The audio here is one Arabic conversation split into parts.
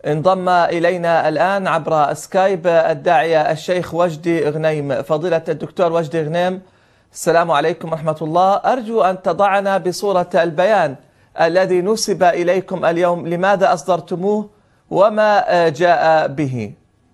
انضم إلينا الآن عبر سكايب الداعية الشيخ وجدي غنيم. فضيلة الدكتور وجدي غنيم، السلام عليكم ورحمة الله. أرجو أن تضعنا بصورة البيان الذي نسب إليكم اليوم، لماذا أصدرتموه وما جاء به؟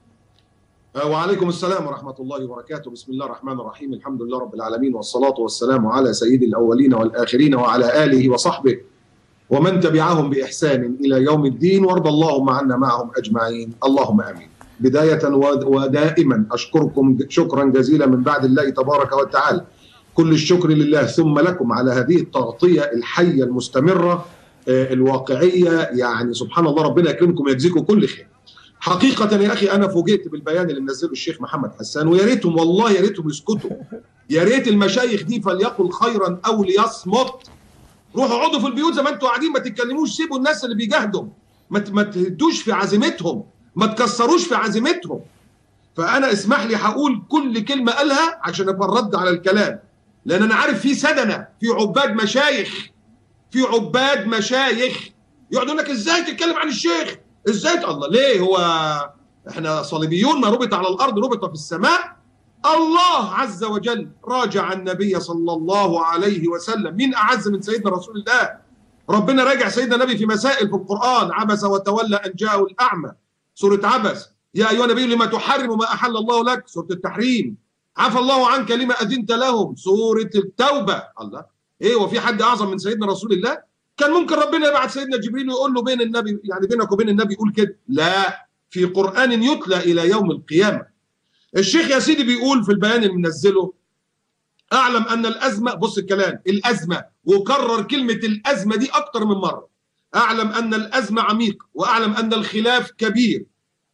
وعليكم السلام ورحمة الله وبركاته. بسم الله الرحمن الرحيم، الحمد لله رب العالمين، والصلاة والسلام على سيد الأولين والآخرين وعلى آله وصحبه ومن تبعهم بإحسان إلى يوم الدين، وارض اللهم عنا معهم أجمعين، اللهم آمين. بداية ودائما أشكركم شكرا جزيلا من بعد الله تبارك وتعالى، كل الشكر لله ثم لكم على هذه التغطية الحية المستمرة الواقعية. يعني سبحان الله، ربنا يكرمكم ويجزيكم كل خير. حقيقة يا أخي أنا فوجئت بالبيان اللي منزله الشيخ محمد حسان، ويا ريتهم والله يا ريتهم يسكتوا. يا ريت المشايخ دي فليقل خيرا أو ليصمت. روحوا اقعدوا في البيوت زي ما انتوا قاعدين، ما تتكلموش، سيبوا الناس اللي بيجاهدوا، ما تهدوش في عزيمتهم، ما تكسروش في عزيمتهم. فأنا اسمح لي هقول كل كلمة قالها عشان ابقى الرد على الكلام، لأن أنا عارف في سدنة، في عباد مشايخ، في عباد مشايخ يقعد يقول لك ازاي تتكلم عن الشيخ؟ ازاي؟ الله ليه؟ هو احنا صليبيون؟ ما ربط على الارض ربط في السماء. الله عز وجل راجع النبي صلى الله عليه وسلم، مين اعز من سيدنا رسول الله؟ ربنا راجع سيدنا النبي في مسائل في القرآن، عبس وتولى ان جاءه الاعمى، سورة عبس. يا ايها النبي لما تحرم ما احل الله لك، سورة التحريم. عفى الله عنك لما اذنت لهم، سورة التوبة. الله ايه، وفي حد اعظم من سيدنا رسول الله؟ كان ممكن ربنا يبعت سيدنا جبريل ويقول له بين النبي، يعني بينك وبين النبي يقول كده. لا، في قرآن يتلى إلى يوم القيامة. الشيخ يا سيدي بيقول في البيان اللي منزله: أعلم أن الأزمة، بص الكلام، الأزمة، وكرر كلمة الأزمة دي أكتر من مرة. أعلم أن الأزمة عميقة، وأعلم أن الخلاف كبير.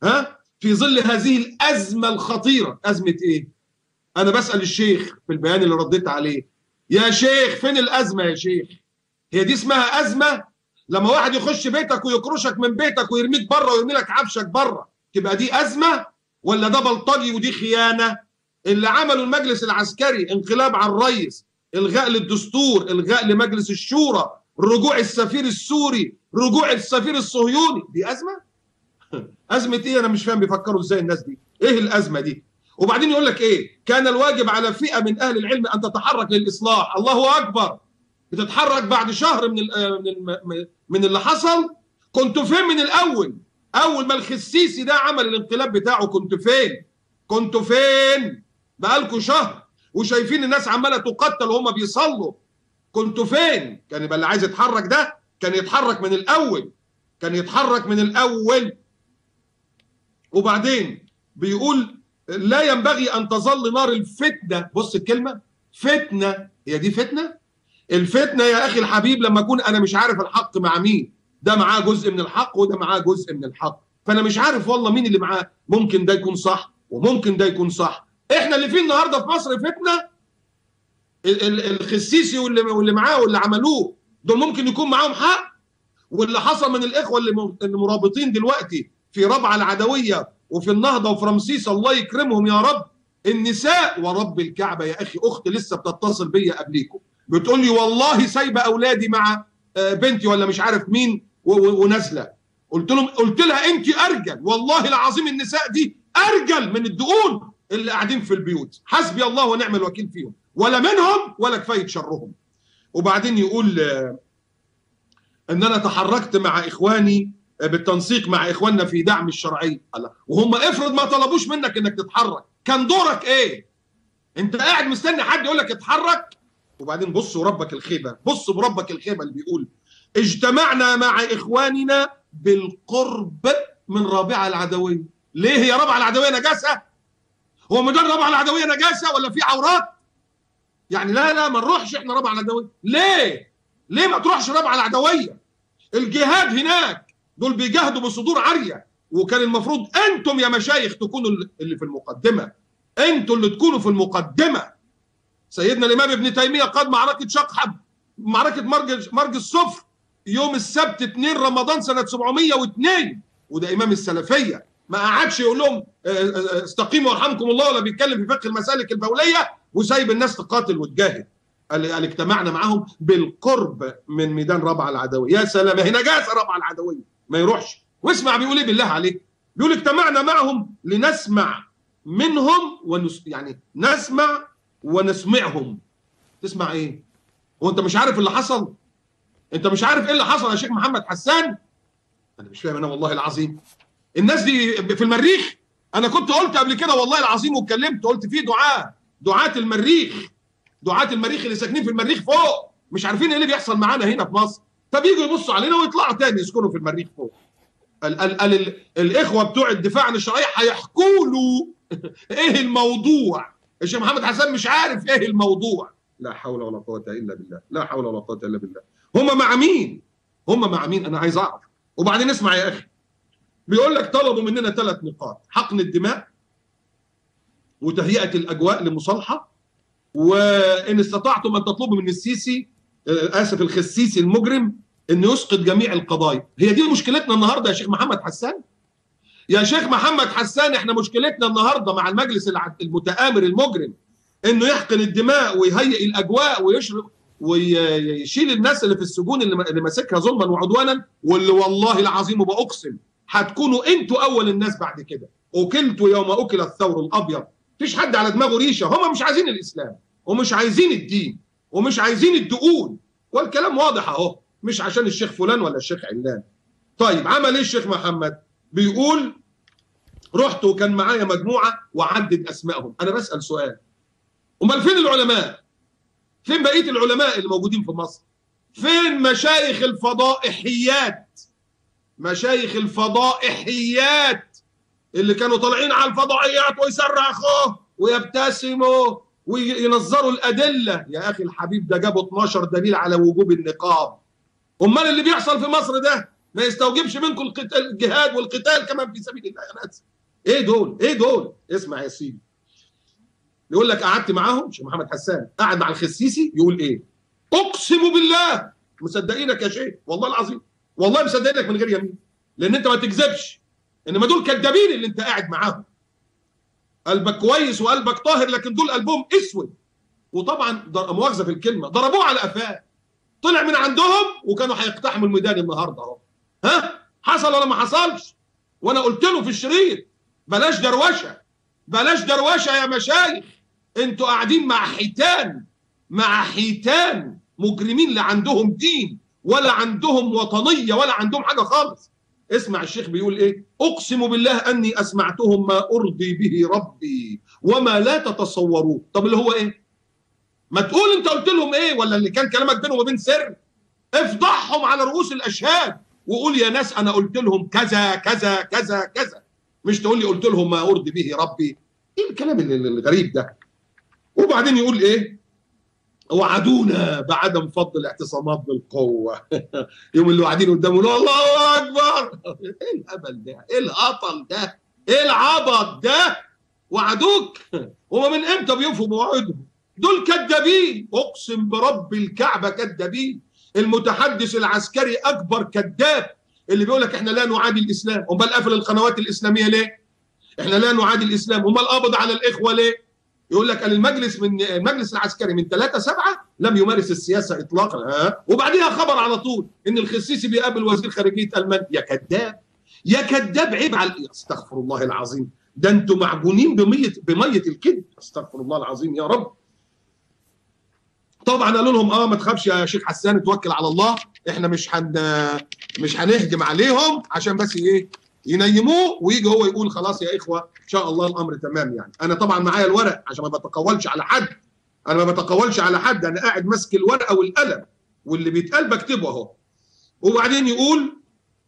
في ظل هذه الأزمة الخطيرة. أزمة إيه؟ أنا بسأل الشيخ في البيان اللي رديت عليه: يا شيخ فين الأزمة يا شيخ؟ هي دي اسمها أزمة؟ لما واحد يخش بيتك ويكرشك من بيتك ويرميك بره ويرمي لك عفشك بره، تبقى دي أزمة؟ ولا ده بلطجي ودي خيانة؟ اللي عمله المجلس العسكري، انقلاب على الرئيس، إلغاء للدستور، إلغاء لمجلس الشورى، رجوع السفير السوري، رجوع السفير الصهيوني، دي أزمة؟ أزمة إيه؟ أنا مش فاهم بيفكروا إزاي الناس دي. إيه الأزمة دي؟ وبعدين يقول لك إيه؟ كان الواجب على فئة من أهل العلم أن تتحرك للإصلاح. الله أكبر! بتتحرك بعد شهر من اللي حصل؟ كنتوا فين من الأول؟ أول ما الخسيسي ده عمل الانقلاب بتاعه كنتوا فين؟ كنتوا فين؟ بقالكوا شهر وشايفين الناس عمالة تقتل وهم بيصلوا. كنتوا فين؟ كان يبقى اللي عايز يتحرك ده كان يتحرك من الأول، كان يتحرك من الأول. وبعدين بيقول: لا ينبغي أن تظل نار الفتنة. بص الكلمة فتنة، هي دي فتنة؟ الفتنة يا أخي الحبيب لما أكون أنا مش عارف الحق مع مين. ده معاه جزء من الحق وده معاه جزء من الحق، فأنا مش عارف والله مين اللي معاه. ممكن ده يكون صح وممكن ده يكون صح. إحنا اللي فيه النهاردة في مصر فتنة. الخسيسي واللي معاه واللي عملوه دول ممكن يكون معاهم حق. واللي حصل من الإخوة اللي مرابطين دلوقتي في ربعة العدوية وفي النهضة وفي رمسيس، الله يكرمهم يا رب. النساء ورب الكعبة يا أخي، أخت لسه بتتصل بيا قبليكم بتقول لي والله سايبه اولادي مع بنتي ولا مش عارف مين ونازله. قلت لها انت ارجل، والله العظيم النساء دي ارجل من الدقون اللي قاعدين في البيوت. حسبي الله ونعم الوكيل فيهم، ولا منهم ولا كفايه شرهم. وبعدين يقول ان انا تحركت مع اخواني بالتنسيق مع اخواننا في دعم الشرعيه. الله، وهم افرض ما طلبوش منك انك تتحرك، كان دورك ايه؟ انت قاعد مستني حد يقول لك اتحرك؟ وبعدين بص وربك الخيبة، بص بربك الخيبة اللي بيقول: اجتمعنا مع إخواننا بالقرب من رابعة العدوية. ليه هي رابعة العدوية نجاسة؟ هو مدار رابعة العدوية نجاسة ولا في عورات؟ يعني لا ما نروحش احنا رابعة العدوية. ليه؟ ليه ما تروحش رابعة العدوية؟ الجهاد هناك دول بيجاهدوا بصدور عارية، وكان المفروض انتم يا مشايخ تكونوا اللي في المقدمة، انتم اللي تكونوا في المقدمة. سيدنا الإمام ابن تيمية قاد معركة شقحب، معركة مرج الصفر، يوم السبت 2 رمضان سنة 702، وده إمام السلفية. ما قعدش يقول لهم استقيموا يرحمكم الله ولا بيتكلم في فقه المسالك البولية وسايب الناس تقاتل وتجاهد. قال اجتمعنا معهم بالقرب من ميدان رابعة العدوية. يا سلام، هي نجاسة رابعة العدوية، ما يروحش. واسمع بيقول ايه بالله عليك. بيقول اجتمعنا معهم لنسمع منهم يعني نسمع ونسمعهم. تسمع ايه؟ وانت مش عارف اللي حصل؟ انت مش عارف ايه اللي حصل يا شيخ محمد حسان؟ انا مش فاهم انا والله العظيم. الناس دي في المريخ. انا كنت قلت قبل كده والله العظيم واتكلمت، قلت في دعاة المريخ، دعاة المريخ اللي ساكنين في المريخ فوق مش عارفين ايه اللي بيحصل معانا هنا في مصر، فبييجوا يبصوا علينا ويطلعوا تاني يسكنوا في المريخ فوق. الاخوه بتوع الدفاع عن الشرعيه هيحكوا له ايه الموضوع. الشيخ محمد حسان مش عارف ايه الموضوع. لا حول ولا قوه الا بالله، لا حول ولا قوه الا بالله. هم مع مين؟ هم مع مين؟ انا عايز اعرف. وبعدين اسمع يا اخي، بيقول لك طلبوا مننا 3 نقاط: حقن الدماء، وتهيئه الاجواء لمصالحه، وان استطعتم ان تطلبوا من السيسي، اسف الخسيسي المجرم، انه يسقط جميع القضايا. هي دي مشكلتنا النهارده يا شيخ محمد حسان؟ يا شيخ محمد حسان احنا مشكلتنا النهارده مع المجلس المتآمر المجرم انه يحقن الدماء ويهيئ الاجواء ويشرب ويشيل الناس اللي في السجون اللي ماسكها ظلما وعدوانا، واللي والله العظيم وبأقسم هتكونوا انتوا اول الناس بعد كده. اكلتوا يوم اكل الثور الابيض. مفيش حد على دماغه ريشه. هم مش عايزين الاسلام ومش عايزين الدين ومش عايزين الدقون، والكلام واضح اهو، مش عشان الشيخ فلان ولا الشيخ علان. طيب عمل ايه الشيخ محمد؟ بيقول رحت وكان معايا مجموعه وعدد اسمائهم. انا بسال سؤال، امال فين العلماء؟ فين بقيه العلماء اللي موجودين في مصر؟ فين مشايخ الفضائحيات؟ مشايخ الفضائحيات اللي كانوا طالعين على الفضائيات ويصرخوا ويبتسموا وينظروا الادله. يا اخي الحبيب ده جابوا 12 دليل على وجوب النقاب. امال اللي بيحصل في مصر ده ما يستوجبش منكم الجهاد والقتال كمان في سبيل الله يا ناس؟ ايه دول؟ ايه دول؟ اسمع يا سيدي، يقول لك قعدت معاهم. شيخ محمد حسان قعد مع الخسيسي يقول ايه؟ اقسم بالله مصدقينك يا شيخ، والله العظيم والله مصدقينك من غير يمين، لان انت ما تكذبش. انما دول كذابين اللي انت قاعد معاهم. قلبك كويس وقلبك طاهر، لكن دول قلبهم اسود. وطبعا مؤاخذه في الكلمه ضربوه على قفاه، طلع من عندهم وكانوا هيقتحموا الميدان النهارده اهو. ها؟ حصل ولا ما حصلش؟ وانا قلت له في الشريط بلاش دروشه، بلاش دروشه يا مشايخ. انتوا قاعدين مع حيتان مجرمين، لا عندهم دين ولا عندهم وطنيه ولا عندهم حاجه خالص. اسمع الشيخ بيقول ايه؟ اقسم بالله اني اسمعتهم ما ارضي به ربي وما لا تتصوروه. طب اللي هو ايه؟ ما تقول انت قلت لهم ايه، ولا اللي كان كلامك بينهم وبين سر؟ افضحهم على رؤوس الاشهاد وقول يا ناس انا قلت لهم كذا كذا كذا كذا، مش تقول لي قلت لهم ما ارضي به ربي. ايه الكلام الغريب ده؟ وبعدين يقول ايه؟ وعدونا بعدم فضل الاعتصامات بالقوه. يوم اللي قاعدين قدامه الله اكبر. ايه الهبل ده؟ ايه الهطل ده؟ ايه العبط ده؟ وعدوك؟ هما من امتى بيوفوا مواعيدهم؟ دول كذابين، اقسم برب الكعبه كذابين. المتحدث العسكري اكبر كذاب اللي بيقول لك احنا لا نعادي الاسلام. امال قافل القنوات الاسلاميه ليه؟ احنا لا نعادي الاسلام. امال قابض على الاخوه ليه؟ يقول لك المجلس العسكري من 3/7 لم يمارس السياسه اطلاقا. وبعديها خبر على طول ان الخسيسي بيقابل وزير خارجيه المانيا. يا كذاب يا كذاب، عيب على استغفر الله العظيم. ده انتوا معجونين بميه الكذب. استغفر الله العظيم يا رب. طبعا قالوا لهم ما تخافش يا شيخ حسان، توكل على الله، احنا مش هنهجم عليهم عشان بس ايه ينيموه ويجي هو يقول خلاص يا اخوه ان شاء الله الامر تمام. يعني انا طبعا معايا الورق عشان ما بتقولش على حد، انا قاعد ماسك الورقه والقلم واللي بيتقال بكتبه اهو. وبعدين يقول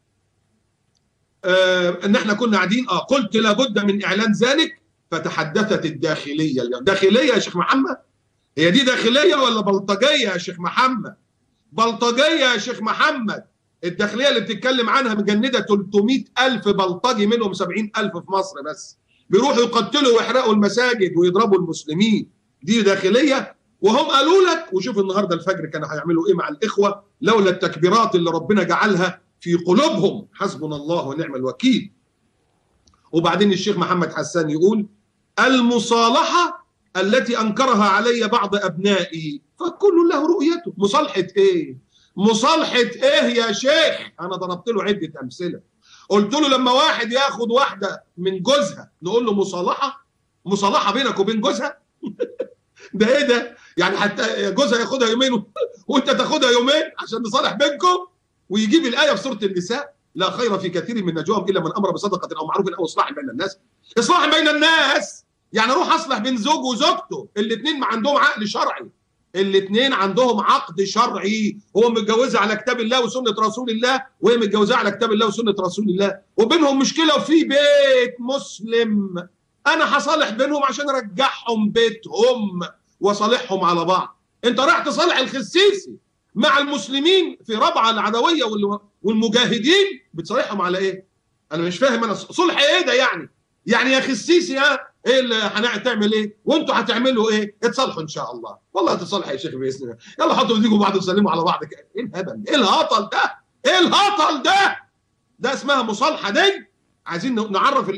ان احنا كنا قاعدين قلت لابد من اعلان ذلك فتحدثت الداخليه. الداخليه يا شيخ محمد؟ هي دي داخليه ولا بلطجيه يا شيخ محمد؟ بلطجيه يا شيخ محمد. الداخليه اللي بتتكلم عنها مجنده 300,000 بلطجي، منهم 70,000 في مصر بس، بيروحوا يقتلوا ويحرقوا المساجد ويضربوا المسلمين. دي داخليه؟ وهم قالوا لك. وشوف النهارده الفجر كانوا هيعملوا ايه مع الاخوه لولا التكبيرات اللي ربنا جعلها في قلوبهم. حسبنا الله ونعم الوكيل. وبعدين الشيخ محمد حسان يقول المصالحه التي انكرها علي بعض ابنائي فكل له رؤيته. مصالحه ايه؟ مصالحه ايه يا شيخ؟ انا ضربت له عده امثله. قلت له لما واحد ياخد واحده من جوزها نقول له مصالحه بينك وبين جوزها؟ ده ايه ده؟ يعني حتى جوزها ياخدها يومين وانت تاخدها يومين عشان نصالح بينكم؟ ويجيب الايه في سوره النساء: لا خير في كثير من نجواهم الا من امر بصدقه او معروف او اصلاح بين الناس. اصلاح بين الناس يعني اروح اصلح بين زوج وزوجته، الاثنين عندهم عقل شرعي، الاثنين عندهم عقد شرعي، هو متجوزها على كتاب الله وسنه رسول الله وهي متجوزاه على كتاب الله وسنه رسول الله، وبينهم مشكله وفي بيت مسلم، انا هصالح بينهم عشان ارجعهم بيتهم واصالحهم على بعض. انت رايح تصالح الخسيسي مع المسلمين في ربعه العدويه والمجاهدين، بتصالحهم على ايه؟ انا مش فاهم، انا صلح ايه ده يعني؟ يعني يا خسيسي ايه اللي هتعمل ايه؟ وانتوا هتعملوا ايه؟ اتصالحوا ان شاء الله، والله هتصالح يا شيخ باذن الله، يلا حطوا ايديكم بعض وسلموا على بعض كده. ايه الهبل؟ ايه الهطل ده؟ ايه الهطل ده؟ ده اسمها مصالحه دي؟ عايزين نعرف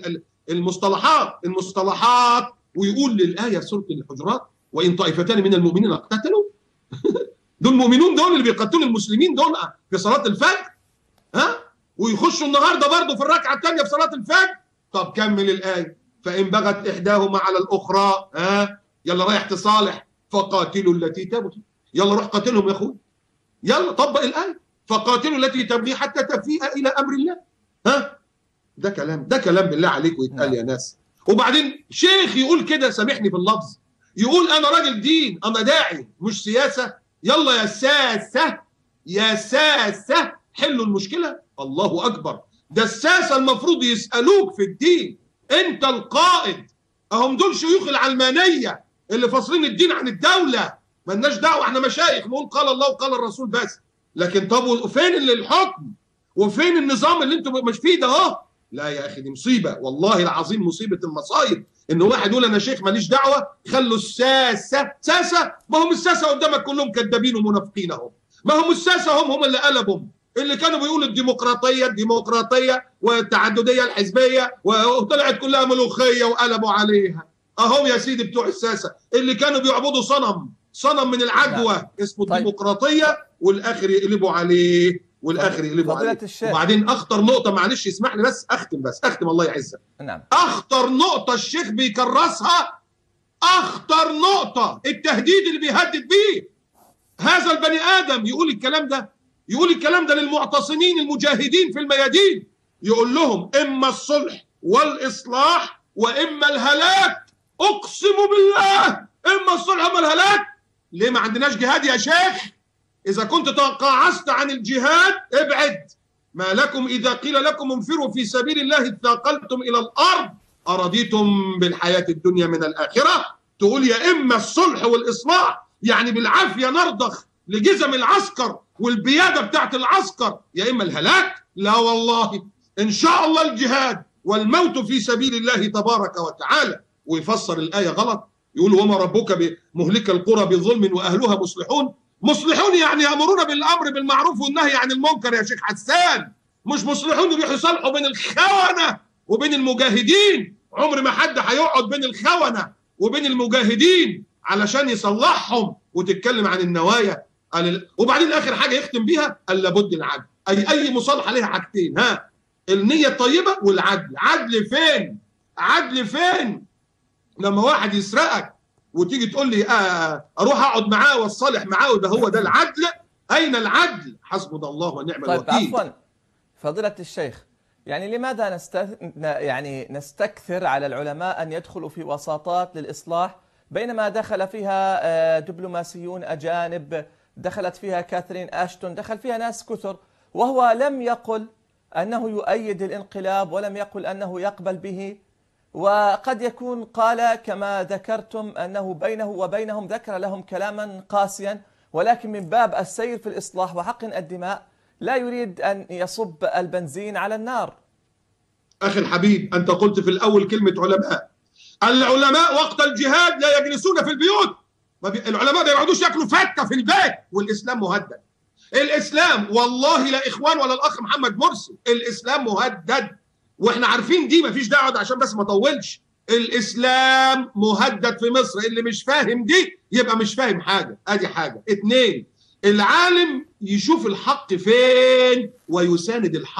المصطلحات ويقول للايه في سوره الحجرات: وان طائفتان من المؤمنين اقتتلوا. دول المؤمنون دول اللي بيقتلوا المسلمين دول في صلاه الفجر، ويخشوا النهارده برضه في الركعه الثانيه في صلاه الفجر. طب كمل الايه: فان بغت احداهما على الاخرى، يلا رايح تصالح، فقاتلوا التي تبغي. يلا روح قاتلهم يا اخوي، يلا طبق الايه: فقاتلوا التي تبغي حتى تفيء الى امر الله. ده كلام بالله عليكم يتقال يا ناس. وبعدين شيخ يقول كده، سامحني في اللفظ، يقول انا راجل دين، انا داعي مش سياسه. يلا يا ساسه، يا ساسه حلوا المشكله. الله اكبر، ده الساسه المفروض يسالوك في الدين، انت القائد. اهم دول شيوخ العلمانيه اللي فاصلين الدين عن الدوله، مالناش دعوه، احنا مشايخ نقول قال الله وقال الرسول بس. لكن طب فين الحكم وفين النظام اللي انتم مش فيه ده اهو؟ لا يا اخي، دي مصيبه والله العظيم، مصيبه المصايب ان واحد يقول انا شيخ ماليش دعوه. خلوا الساسه ساسه، ما هم الساسه قدامك كلهم كذابين ومنافقين اهو، ما هم الساسه هم اللي قلبهم، اللي كانوا بيقولوا الديمقراطيه والتعدديه الحزبيه وطلعت كلها ملوخيه وقلبوا عليها اهو يا سيدي. بتوع الساسه اللي كانوا بيعبدوا صنم من العجوه اسمه الديمقراطيه، والاخر يقلبوا عليه، والاخر يقلبوا عليه. وبعدين اخطر نقطه، معلش اسمح لي بس اختم الله يعزك. نعم. اخطر نقطه الشيخ بيكرسها، اخطر نقطه، التهديد اللي بيهدد بيه هذا البني ادم. يقول الكلام ده للمعتصمين المجاهدين في الميادين، يقول لهم اما الصلح والاصلاح واما الهلاك. اقسم بالله اما الصلح واما الهلاك. ليه ما عندناش جهاد يا شيخ؟ إذا كنت تقاعست عن الجهاد ابعد. ما لكم إذا قيل لكم انفروا في سبيل الله اثاقلتم إلى الأرض أرضيتم بالحياة الدنيا من الآخرة؟ تقول يا إما الصلح والإصلاح يعني بالعافية نرضخ لجزم العسكر والبيادة بتاعت العسكر، يا إما الهلاك. لا والله، إن شاء الله الجهاد والموت في سبيل الله تبارك وتعالى. ويفسر الآية غلط، يقول وما ربك بمهلك القرى بظلم وأهلها مصلحون. مصلحون يعني يأمرون بالأمر بالمعروف والنهي عن المنكر يا شيخ حسان، مش مصلحون يروحوا يصالحوا بين الخونة وبين المجاهدين. عمر ما حد هيقعد بين الخونة وبين المجاهدين علشان يصلحهم وتتكلم عن النوايا. وبعدين آخر حاجة يختم بيها: قال لابد العدل. أي مصالحة ليها حاجتين، النية الطيبة والعدل. عدل فين؟ لما واحد يسرقك وتيجي تقول لي اروح اقعد معاه واصالح معاه وده هو ده العدل؟ اين العدل؟ حسبنا الله ونعم الوكيل. طيب عفوا فضيلة الشيخ، يعني لماذا نستكثر على العلماء أن يدخلوا في وساطات للإصلاح بينما دخل فيها دبلوماسيون أجانب، دخلت فيها كاثرين أشتون، دخل فيها ناس كثر، وهو لم يقل أنه يؤيد الانقلاب ولم يقل أنه يقبل به، وقد يكون قال كما ذكرتم أنه بينه وبينهم ذكر لهم كلاما قاسيا، ولكن من باب السير في الإصلاح وحقن الدماء لا يريد أن يصب البنزين على النار. أخي الحبيب، أنت قلت في الأول كلمة علماء. العلماء وقت الجهاد لا يجلسون في البيوت، العلماء ما يقعدوش ياكلوا فتة في البيت، والإسلام مهدد. الإسلام والله لا إخوان ولا الأخ محمد مرسي، الإسلام مهدد، واحنا عارفين دي، مفيش دعوه عشان بس ما اطولش. الاسلام مهدد في مصر، اللي مش فاهم دي يبقى مش فاهم حاجه. ادي حاجه. 2، العالم يشوف الحق فين ويساند الحق،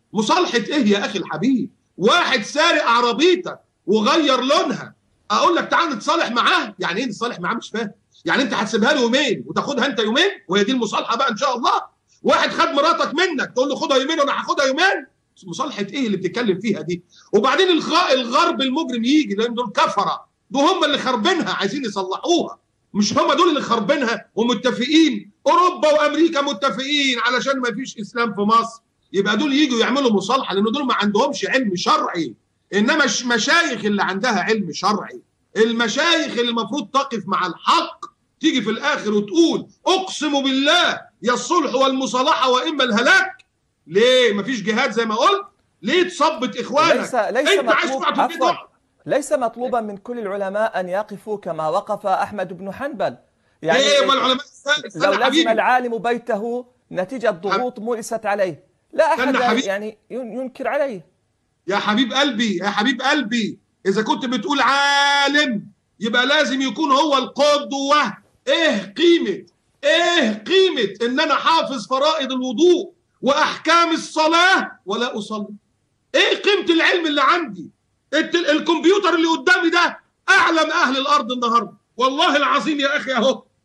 مصالحة ايه يا اخي الحبيب؟ واحد سارق عربيتك وغير لونها، اقول لك تعال نتصالح معاه؟ يعني ايه نتصالح معاه؟ مش فاهم. يعني انت هتسيبها له يومين وتاخدها انت يومين، وهي دي المصالحه بقى ان شاء الله؟ واحد خد مراتك منك تقول له خدها يومين وانا هاخدها يومين؟ مصالحه ايه اللي بتتكلم فيها دي؟ وبعدين الغرب المجرم يجي، لان دول كفره، دول هم اللي خربينها عايزين يصلحوها، مش هم دول اللي خربينها ومتفقين؟ اوروبا وامريكا متفقين علشان ما فيش اسلام في مصر، يبقى دول يجوا يعملوا مصالحه، لان دول ما عندهمش علم شرعي. انما المشايخ اللي عندها علم شرعي، المشايخ اللي المفروض تقف مع الحق، تيجي في الاخر وتقول اقسم بالله يا الصلح والمصالحه واما الهلاك. ليه مفيش جهاد زي ما قلت؟ ليه تصبت اخوانك؟ انت عايز تقعد كده؟ ليس مطلوبا من كل العلماء ان يقفوا كما وقف احمد بن حنبل. يعني ايه ما العلماء لو لزم العالم بيته نتيجه ضغوط مورست عليه لا احد يعني ينكر عليه. يا حبيب قلبي، يا حبيب قلبي، اذا كنت بتقول عالم يبقى لازم يكون هو القدوه. ايه قيمه ان انا حافظ فرائض الوضوء واحكام الصلاه ولا اصلي؟ ايه قيمه العلم اللي عندي؟ الكمبيوتر اللي قدامي ده اعلم اهل الارض النهارده، والله العظيم يا اخي.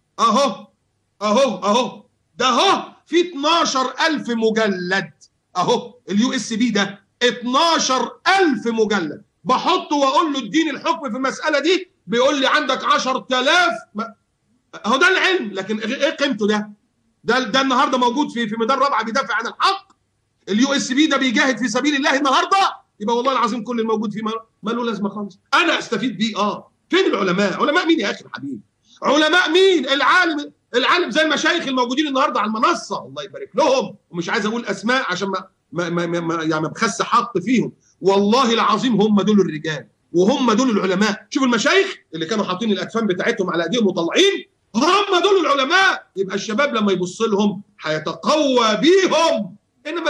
اهو ده اهو في 12000 مجلد، اهو اليو اس بي ده 12000 مجلد، بحطه واقول له اديني الحكم في المساله دي، بيقول لي عندك 10000. اهو ده العلم، لكن ايه قيمته ده النهارده موجود في ميدان رابعه بيدافع عن الحق. اليو اس بي ده بيجاهد في سبيل الله النهارده، يبقى والله العظيم كل الموجود فيه ما له لازمه خالص. انا استفيد بيه. فين العلماء؟ علماء مين يا اخي الحبيب؟ علماء مين؟ العالم زي المشايخ الموجودين النهارده على المنصه، الله يبارك لهم، ومش عايز اقول اسماء عشان ما بخس حق فيهم. والله العظيم هم دول الرجال وهم دول العلماء. شوف المشايخ اللي كانوا حاطين الاكفان بتاعتهم على ايديهم وطالعين، هم دول العلماء. يبقى الشباب لما يبص لهم هيتقوى بيهم. انما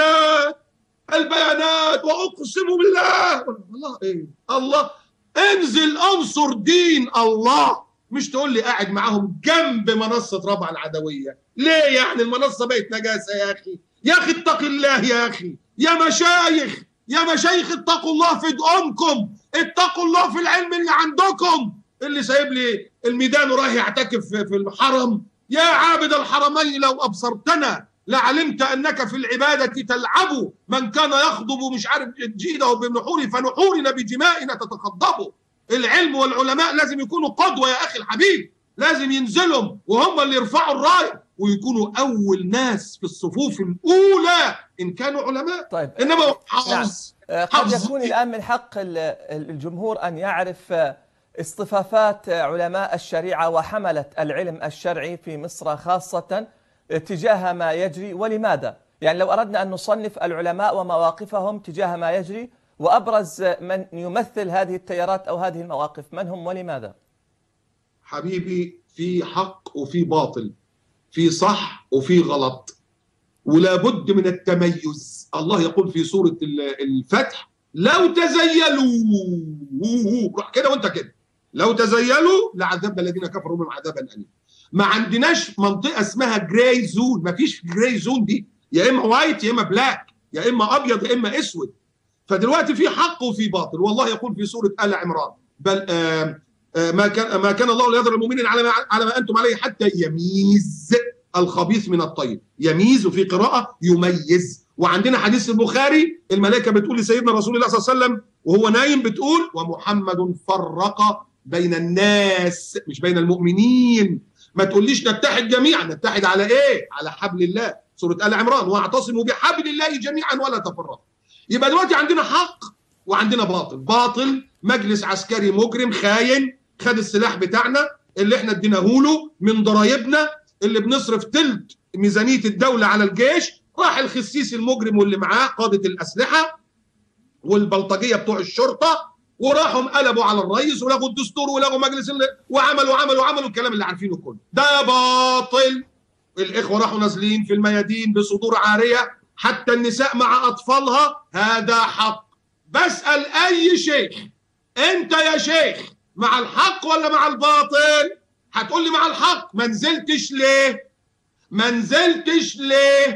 البيانات واقسم بالله، الله ايه؟ الله انزل انصر دين الله، مش تقول لي قاعد معاهم جنب منصه رابعه العدويه. ليه يعني المنصه بقت نجاسه يا اخي؟ يا اخي اتق الله يا اخي، يا مشايخ اتقوا الله في دقنكم، اتقوا الله في العلم اللي عندكم. اللي سايب لي الميدان ورايح يعتكف في الحرم، يا عابد الحرمين لو ابصرتنا لعلمت انك في العباده تلعب، من كان يخضب مش عارف جيده بنحور فنحورنا بدمائنا تتخضب. العلم والعلماء لازم يكونوا قدوه يا اخي الحبيب، لازم ينزلوا وهم اللي يرفعوا الرايه ويكونوا اول ناس في الصفوف الاولى ان كانوا علماء. طيب انما قد يكون الان من حق الجمهور ان يعرف اصطفافات علماء الشريعه وحمله العلم الشرعي في مصر خاصه تجاه ما يجري، ولماذا؟ يعني لو أردنا أن نصنف العلماء ومواقفهم تجاه ما يجري، وأبرز من يمثل هذه التيارات أو هذه المواقف، من هم ولماذا؟ حبيبي، في حق وفي باطل، في صح وفي غلط، ولا بد من التميز. الله يقول في سورة الفتح لو تزيلوا، روح كده وانت كده، لو تزيلوا لعذبنا الذين كفروا منهم عذابا أليما. ما عندناش منطقه اسمها جراي زون، ما فيش جراي زون دي، يا اما وايت يا اما بلاك، يا اما ابيض يا اما اسود. فدلوقتي في حق وفي باطل. والله يقول في سوره ال عمران بل ما كان الله ليذر المؤمنين على ما انتم عليه حتى يميز الخبيث من الطيب. يميز، وفي قراءه يميز. وعندنا حديث البخاري الملائكه بتقول لسيدنا رسول الله صلى الله عليه وسلم وهو نايم، بتقول ومحمد فرق بين الناس مش بين المؤمنين. ما تقوليش نتحد جميعا، نتحد على ايه؟ على حبل الله، سورة آل عمران، واعتصموا بحبل الله جميعا ولا تفرقوا. يبقى دلوقتي عندنا حق وعندنا باطل. باطل مجلس عسكري مجرم خاين خد السلاح بتاعنا اللي احنا اديناه له من ضرايبنا، اللي بنصرف تلت ميزانية الدولة على الجيش، راح الخسيس المجرم واللي معاه قادة الأسلحة والبلطجية بتوع الشرطة، وراحوا قلبوا على الرئيس ولغوا الدستور ولغوا مجلس وعملوا الكلام اللي عارفينه كله. ده باطل. الاخوه راحوا نازلين في الميادين بصدور عاريه، حتى النساء مع اطفالها. هذا حق. بسال اي شيخ، انت يا شيخ مع الحق ولا مع الباطل؟ هتقول لي مع الحق. ما نزلتش ليه؟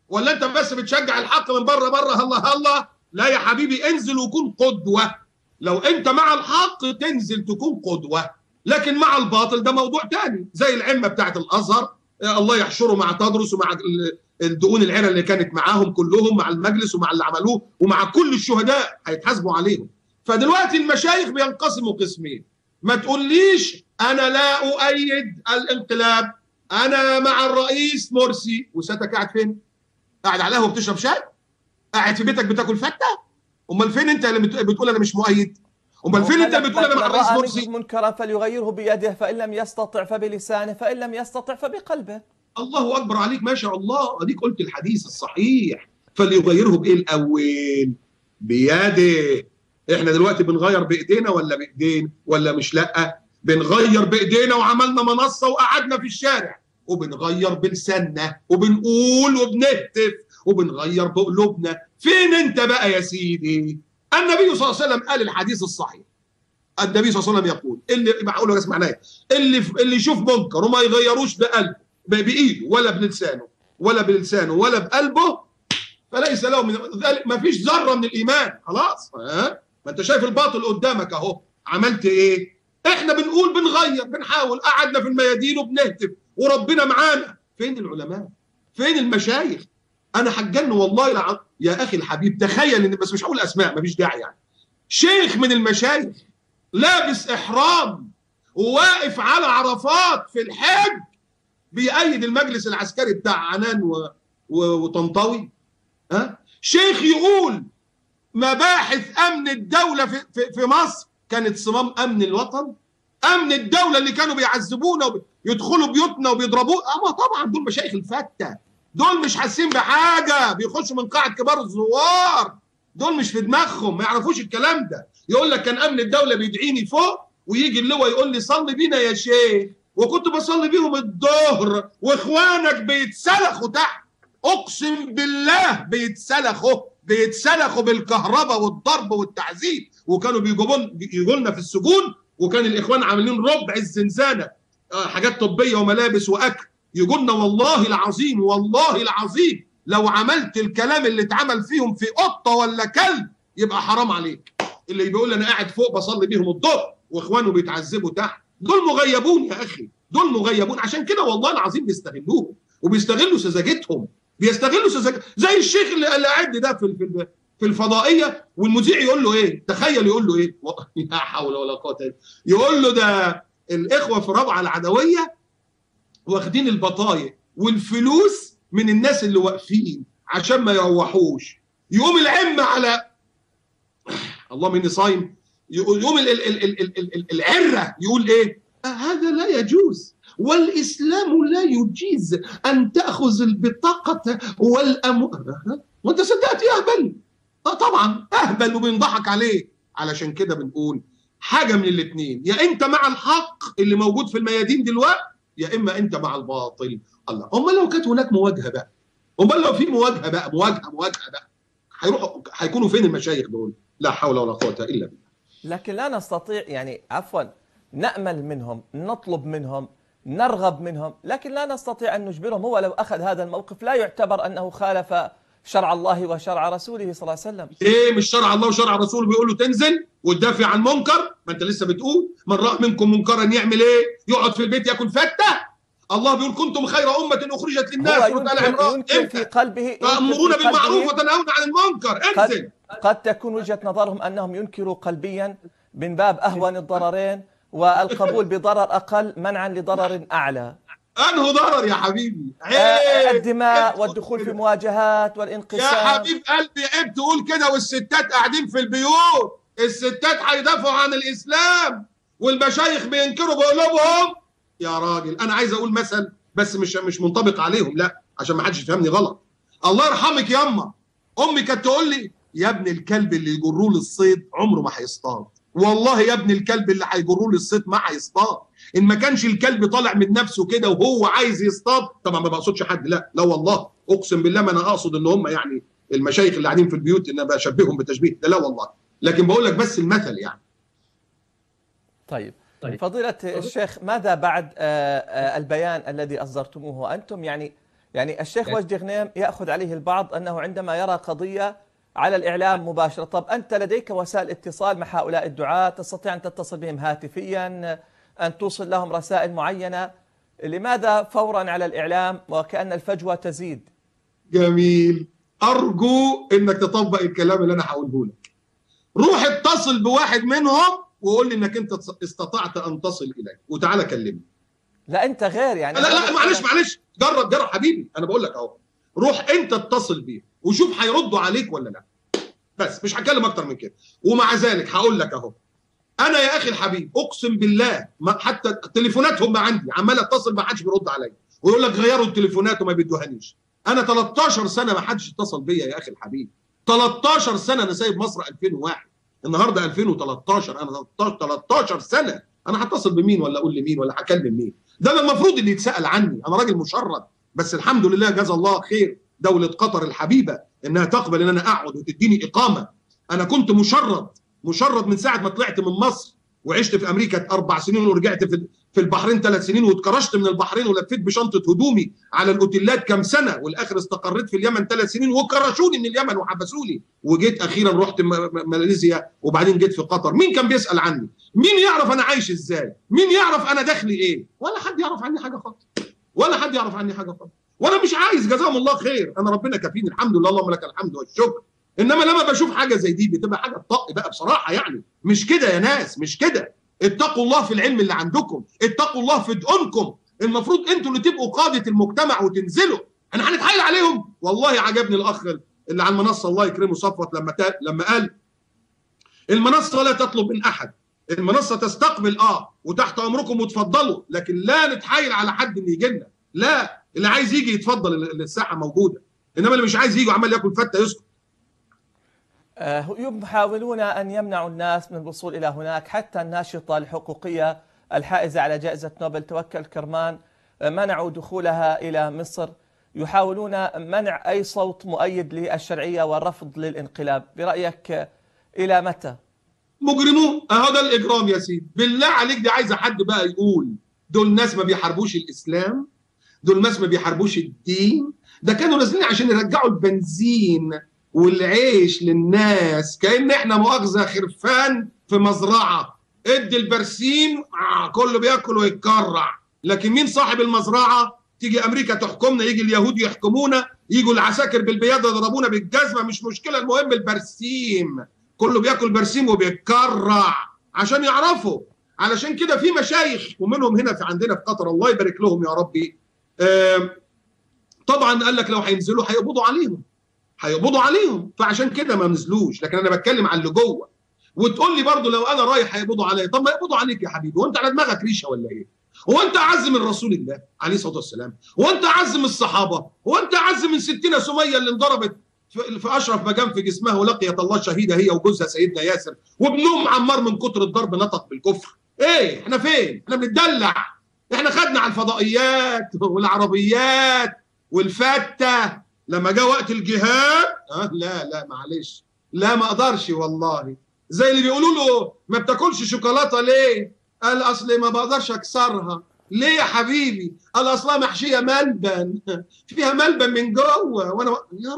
ولا انت بس بتشجع الحق من بره بره الله الله؟ لا يا حبيبي، انزل وكون قدوه. لو انت مع الحق تنزل تكون قدوه، لكن مع الباطل ده موضوع تاني. زي العمه بتاعت الازهر، الله يحشره مع تدرس ومع الدقون العرة اللي كانت معاهم كلهم، مع المجلس ومع اللي عملوه ومع كل الشهداء هيتحاسبوا عليهم. فدلوقتي المشايخ بينقسموا قسمين. ما تقوليش انا لا اؤيد الانقلاب، انا مع الرئيس مرسي، وساتك قاعد فين؟ قاعد على القهوه بتشرب شاي؟ قاعد في بيتك بتاكل فته؟ امال فين انت اللي بتقول انا مش مؤيد؟ امال فين انت اللي بتقول انا مع الرئيس مرسي؟ منكرا فليغيره بيده، فان لم يستطع فبلسانه، فان لم يستطع فبقلبه. الله اكبر عليك، ما شاء الله، اديك قلت الحديث الصحيح. فليغيره بايه الاول؟ بيده. احنا دلوقتي بنغير بايدينا ولا بايدين ولا مش؟ لا، بنغير بايدينا وعملنا منصه وقعدنا في الشارع، وبنغير بلساننا وبنقول وبنهتف، وبنغير بقلوبنا. فين انت بقى يا سيدي؟ النبي صلى الله عليه وسلم قال الحديث الصحيح. النبي صلى الله عليه وسلم يقول اللي معقول ولا معناه، اللي يشوف منكر وما يغيروش بقلبه بايده ولا بلسانه ولا بقلبه، فليس له من ذلك، ما فيش ذره من الايمان. خلاص، ما انت شايف الباطل قدامك اهو. عملت ايه؟ احنا بنقول بنغير، بنحاول، قعدنا في الميادين وبنهتف وربنا معانا. فين العلماء؟ فين المشايخ؟ انا حجن والله يا اخي الحبيب، تخيل ان، بس مش هقول اسماء، ما فيش داعي يعني، شيخ من المشايخ لابس احرام وواقف على عرفات في الحج بيأيد المجلس العسكري بتاع عنان وطنطاوي. شيخ يقول مباحث امن الدوله في مصر كانت صمام امن الوطن، امن الدوله اللي كانوا بيعذبونا ويدخلوا بيوتنا وبيضربونا. اما طبعا دول مشايخ الفته، دول مش حاسين بحاجه، بيخشوا من قاعه كبار الزوار، دول مش في دماغهم، ما يعرفوش الكلام ده. يقول لك كان امن الدوله بيدعيني فوق، ويجي اللواء يقول لي صلي بينا يا شيخ، وكنت بصلي بيهم الظهر واخوانك بيتسلخوا تحت. اقسم بالله بيتسلخوا بالكهرباء والضرب والتعذيب، وكانوا بيجوا لنا في السجون، وكان الاخوان عاملين ربع الزنزانه، حاجات طبيه وملابس واكل، يجوا لنا. والله العظيم والله العظيم لو عملت الكلام اللي اتعمل فيهم في قطه ولا كلب يبقى حرام عليك. اللي بيقول انا قاعد فوق بصلي بيهم الظهر واخوانه بيتعذبوا تحت، دول مغيبون يا اخي، دول مغيبون. عشان كده والله العظيم بيستغلوهم وبيستغلوا سذاجتهم، زي الشيخ اللي قاعد ده في الفضائيه، والمذيع يقول له ايه؟ تخيل يقول له ايه؟ لا حول ولا قوه الا بالله. يقول له ده الاخوه في رابعه العدويه واخدين البطايق والفلوس من الناس اللي واقفين عشان ما يروحوش. يقوم العمه على اللهم اني صايم، يقوم العره يقول ايه؟ هذا لا يجوز، والاسلام لا يجيز ان تاخذ البطاقه وانت صدقت يا اهبل؟ طبعا اهبل وبينضحك عليه. علشان كده بنقول حاجه من الاثنين، يا انت مع الحق اللي موجود في الميادين دلوقتي، يا اما انت مع الباطل. الله، امال لو كانت هناك مواجهه بقى، امال لو في مواجهه بقى، مواجهه بقى، هيكونوا فين المشايخ دول؟ لا حول ولا قوه الا بالله. لكن لا نستطيع، يعني عفوا، نأمل منهم، نطلب منهم، نرغب منهم، لكن لا نستطيع أن نجبرهم. هو لو أخذ هذا الموقف لا يعتبر أنه خالف شرع الله وشرع رسوله صلى الله عليه وسلم. ايه مش شرع الله وشرع رسوله بيقول له تنزل وتدافع عن منكر؟ ما انت لسه بتقول من رأى منكم منكرا يعمل ايه؟ يقعد في البيت ياكل فته؟ الله بيقول كنتم خير امه اخرجت للناس. ينكر في قلبه، تأمرون بالمعروف وتنهون عن المنكر. انزل. قد تكون وجهة نظرهم أنهم ينكروا قلبيا من باب أهون الضررين، والقبول بضرر أقل منعا لضرر أعلى. أنه ضرر يا حبيبي؟ الدماء والدخول في مواجهات والانقسام. يا حبيب قلبي عيب تقول كده والستات قاعدين في البيوت. الستات هيدافعوا عن الإسلام والمشايخ بينكروا بقلوبهم. يا راجل أنا عايز أقول مثل بس مش منطبق عليهم، لا عشان ما حدش يفهمني غلط. الله يرحمك ياما، أمي كانت تقول لي يا ابن الكلب اللي يجروه للصيد عمره ما هيصطاد. والله يا ابن الكلب اللي هيجروه للصيد ما هيصطاد. ان ما كانش الكلب طالع من نفسه كده وهو عايز يصطاد، طبعا ما بقصدش حد، لا والله اقسم بالله ما انا اقصد ان هم يعني المشايخ اللي قاعدين في البيوت ان بشبههم بتشبيه ده، لا والله، لكن بقول لك بس المثل يعني. طيب فضيلة الشيخ، ماذا بعد البيان الذي أصدرتموه أنتم؟ يعني يعني الشيخ وجدي غنيم يأخذ عليه البعض أنه عندما يرى قضية على الإعلام مباشرة. طب أنت لديك وسائل اتصال مع هؤلاء الدعاة، تستطيع أن تتصل بهم هاتفيا، أن توصل لهم رسائل معينة، لماذا فورا على الإعلام وكأن الفجوة تزيد؟ جميل، أرجو أنك تطبق الكلام اللي أنا هقوله لك. روح اتصل بواحد منهم وقول لي أنك أنت استطعت أن تصل إليه وتعالى كلمني. لا أنت غير يعني. لا معلش جرب حبيبي، أنا بقول لك أهو، روح أنت اتصل بيه وشوف هيردوا عليك ولا لا، بس مش هتكلم أكتر من كده. ومع ذلك هقول لك أهو، أنا يا أخي الحبيب أقسم بالله حتى تليفوناتهم ما عندي، عمال أتصل ما حدش بيرد عليا، ويقول لك غيروا التليفونات وما بيدوهانيش. أنا 13 سنة ما حدش اتصل بيا يا أخي الحبيب، 13 سنة. أنا سايب مصر 2001، النهارده 2013، أنا 13 سنة. أنا هتصل بمين ولا أقول لمين ولا هكلم مين؟ ده المفروض اللي يتسأل عني. أنا راجل مشرد، بس الحمد لله جزا الله خير دولة قطر الحبيبة إنها تقبل إن أنا أقعد وتديني إقامة. أنا كنت مشرد من ساعة ما طلعت من مصر وعشت في أمريكا 4 سنين ورجعت في البحرين 3 سنين، واتكرشت من البحرين ولفيت بشنطة هدومي على الأوتيلات كام سنة، والآخر استقريت في اليمن 3 سنين وكرشوني من اليمن وحبسوني، وجيت أخيرا رحت ماليزيا وبعدين جيت في قطر. مين كان بيسأل عني؟ مين يعرف أنا عايش إزاي؟ مين يعرف أنا دخلي إيه؟ ولا حد يعرف عني حاجة خالص، ولا حد يعرف عني حاجة خالص. وأنا مش عايز، جزاهم الله خير، أنا ربنا كفيني الحمد لله، اللهم لك الحمد والشكر. انما لما بشوف حاجه زي دي بتبقى حاجه تطق بقى بصراحه. يعني مش كده يا ناس، مش كده. اتقوا الله في العلم اللي عندكم، اتقوا الله في دقونكم. المفروض انتوا اللي تبقوا قاده المجتمع وتنزلوا. احنا هنتحايل عليهم؟ والله عجبني الاخ اللي على المنصه الله يكرمه صفوت لما قال المنصه لا تطلب من احد، المنصه تستقبل وتحت امركم وتفضلوا، لكن لا نتحايل على حد ان يجي لنا. لا، اللي عايز يجي يتفضل، الساحه موجوده، انما اللي مش عايز يجي وعمال ياكل فته يسكت. يحاولون أن يمنعوا الناس من الوصول إلى هناك، حتى الناشطة الحقوقية الحائزة على جائزة نوبل توكل كرمان منعوا دخولها إلى مصر. يحاولون منع أي صوت مؤيد للشرعية والرفض للانقلاب. برأيك إلى متى؟ مجرمون، هذا الإجرام يا سيدي. بالله عليك دي عايزة حد بقى يقول دول ناس ما بيحاربوش الإسلام، دول ناس ما بيحاربوش الدين، ده كانوا نازلين عشان يرجعوا البنزين والعيش للناس، كأن احنا مؤاخذة خرفان في مزرعة، ادي البرسيم كله بياكل ويتكرع. لكن مين صاحب المزرعة؟ تيجي أمريكا تحكمنا، يجي اليهود يحكمونا، يجوا العساكر بالبياضة يضربونا بالجزمة، مش مشكلة، المهم البرسيم، كله بياكل برسيم وبيتكرع عشان يعرفوا. علشان كده في مشايخ ومنهم هنا عندنا في قطر الله يبارك لهم يا ربي، طبعا قال لك لو هينزلوا هيقبضوا عليهم، فعشان كده ما نزلوش. لكن انا بتكلم عن اللي جوه. وتقول لي برضه لو انا رايح هيقبضوا عليا، طب ما يقبضوا عليك يا حبيبي، هو انت على دماغك ريشه ولا ايه؟ هو انت اعز من رسول الله عليه الصلاه والسلام؟ هو انت اعز من الصحابه؟ هو انت اعز من ستنا سميه اللي انضربت في اشرف مكان في جسمها ولقيت الله شهيده، هي وجوزها سيدنا ياسر، وابنهم عمار من كتر الضرب نطق بالكفر؟ ايه احنا فين؟ احنا بنتدلع، احنا خدنا على الفضائيات والعربيات والفته. لما جاء وقت الجهاد لا معلش، لا ما اقدرش والله. زي اللي بيقولوا له ما بتاكلش شوكولاته ليه؟ قال اصل ما بقدرش اكسرها. ليه يا حبيبي؟ قال اصلها محشيه ملبن، فيها ملبن من جوه. وانا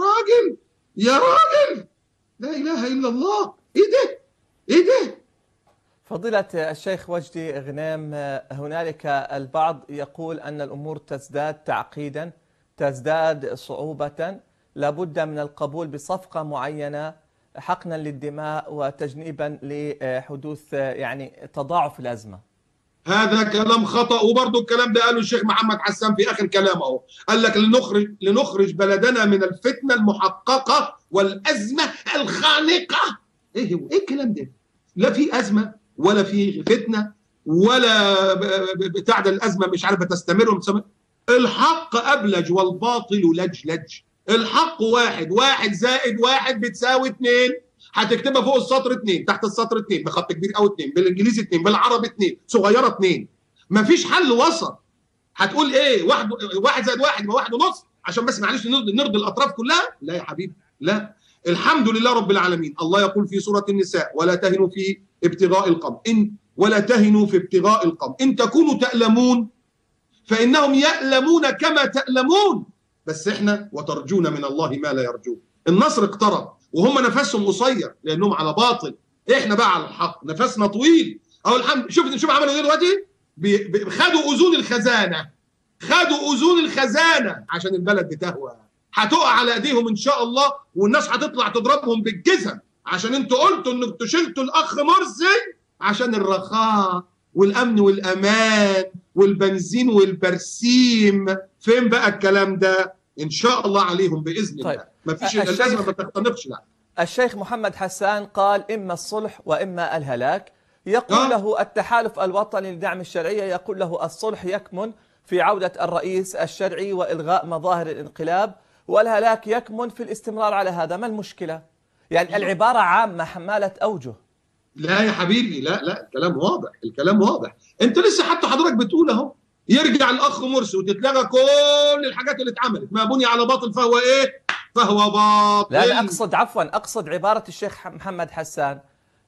يا راجل لا اله الا الله، ايه ده؟ فضيلة الشيخ وجدي غنيم، هنالك البعض يقول أن الأمور تزداد تعقيدا، تزداد صعوبة، لابد من القبول بصفقة معينة حقنا للدماء وتجنيبا لحدوث يعني تضاعف الأزمة. هذا كلام خطأ، وبرضه الكلام ده قاله الشيخ محمد حسان في آخر كلامه. قال لك لنخرج بلدنا من الفتنة المحققة والأزمة الخانقة. ايه الكلام ده؟ لا في أزمة ولا في فتنة ولا بتاع ده، الأزمة مش عارفة تستمر. الحق أبلج والباطل لجلج. الحق 1 زائد 1 بتساوي 2. هتكتبها فوق السطر 2، تحت السطر 2، بخط كبير قوي 2، بالانجليزي 2، بالعربي 2، صغيره 2. مفيش حل وسط. هتقول ايه؟ 1 زائد 1 يبقى 1.5 عشان بس معلش نرضي الاطراف كلها؟ لا يا حبيبي لا. الحمد لله رب العالمين. الله يقول في سوره النساء ولا تهنوا في ابتغاء القوم ولا تهنوا في ابتغاء القوم ان تكونوا تألمون فإنهم يألمون كما تألمون. بس احنا وترجون من الله ما لا يرجون. النصر اقترب وهم نفسهم قصير لانهم على باطل، احنا بقى على الحق نفسنا طويل. او الحمد. شوف عملوا ايه دلوقتي؟ خدوا اذون الخزانه، خدوا اذون الخزانه عشان البلد بتهوى. هتقع على ايديهم ان شاء الله، والناس هتطلع تضربهم بالجزم عشان انتوا قلتوا انكم شلتوا الاخ مرسي عشان الرخاء والامن والامان والبنزين والبرسيم. فين بقى الكلام ده؟ ان شاء الله عليهم باذن الله. مفيش الازمه ما تختنقش. لا، الشيخ محمد حسان قال اما الصلح واما الهلاك. يقول له التحالف الوطني لدعم الشرعيه، يقول له الصلح يكمن في عوده الرئيس الشرعي والغاء مظاهر الانقلاب، والهلاك يكمن في الاستمرار على هذا. ما المشكله؟ يعني العباره عامه حماله اوجه. لا يا حبيبي، لا الكلام واضح، الكلام واضح. انت لسه حتى حضرتك بتقول اهو يرجع الاخ مرسي وتتلغى كل الحاجات اللي اتعملت. ما بني على باطل فهو ايه؟ فهو باطل. لا انا اقصد اقصد عباره الشيخ محمد حسان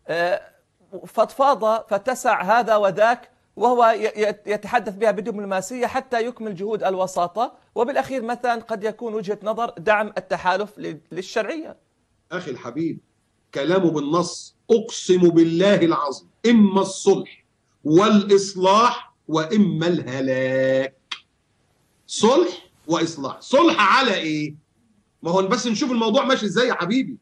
فضفاضه فتسع هذا وذاك، وهو يتحدث بها بدبلوماسيه حتى يكمل جهود الوساطه، وبالاخير مثلا قد يكون وجهه نظر دعم التحالف للشرعيه. اخي الحبيب كلامه بالنص، اقسم بالله العظيم اما الصلح والاصلاح واما الهلاك. صلح واصلاح. صلح على ايه؟ ما هو بس نشوف الموضوع ماشي ازاي يا حبيبي.